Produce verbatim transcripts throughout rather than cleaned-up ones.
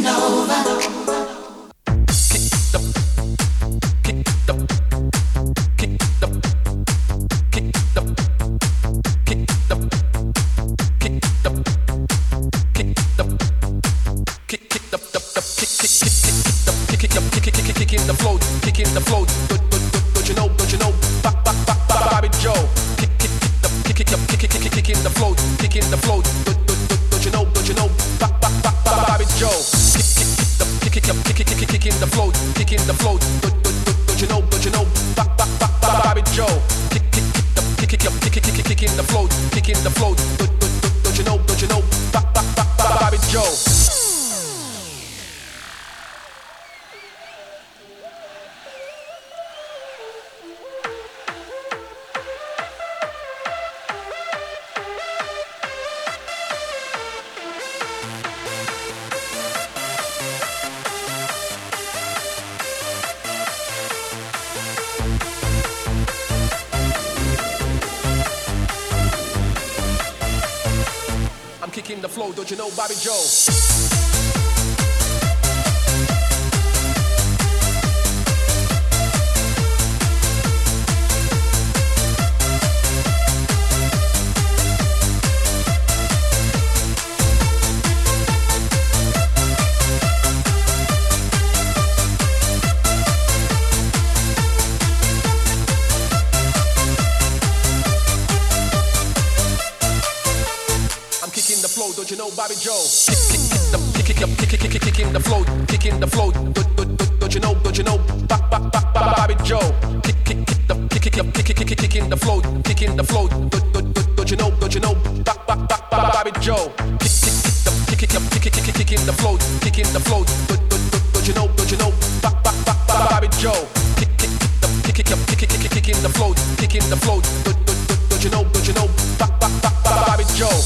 Kicking the flow, don't you know Bobby Joe? Don't you know Bobby Joe? Kick, kick, kick, kick, kick, kick, kicking the flow, kicking the flow. Don't you know? Don't you know? Bobby Joe. Kick, kick, kick, kick, kick, kick, kick, kick, kicking the flow, kicking the flow. Don't you know? Don't you know? Bobby Joe. Kick, kick, kick, kick, kick, kick, kicking the flow, kicking the flow. Don't you know? Don't you know? Bobby Joe. Kick, kick, kick, kick, kick, kick, kick, kicking the flow, kicking the flow. Don't you know? Don't you know? Bobby Joe.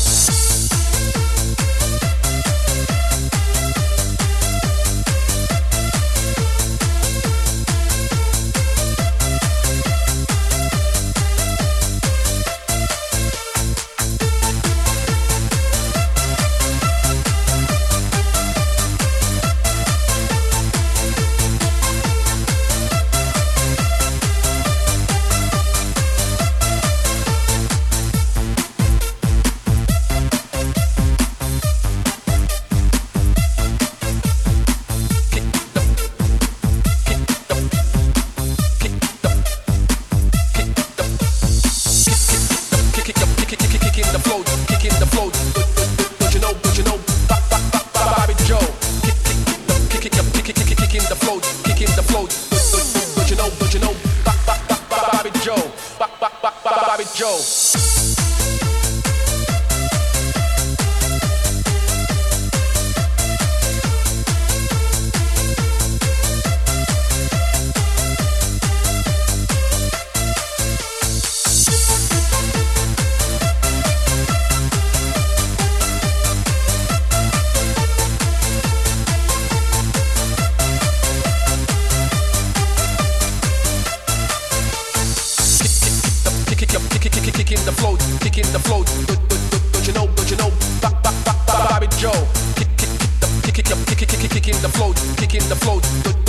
Kicking the flow, kicking the flow. Don't you know? Don't you know? Bobby Joe. Kick, kick, kick, kick, kick, kick, kicking the flow, kicking the flow.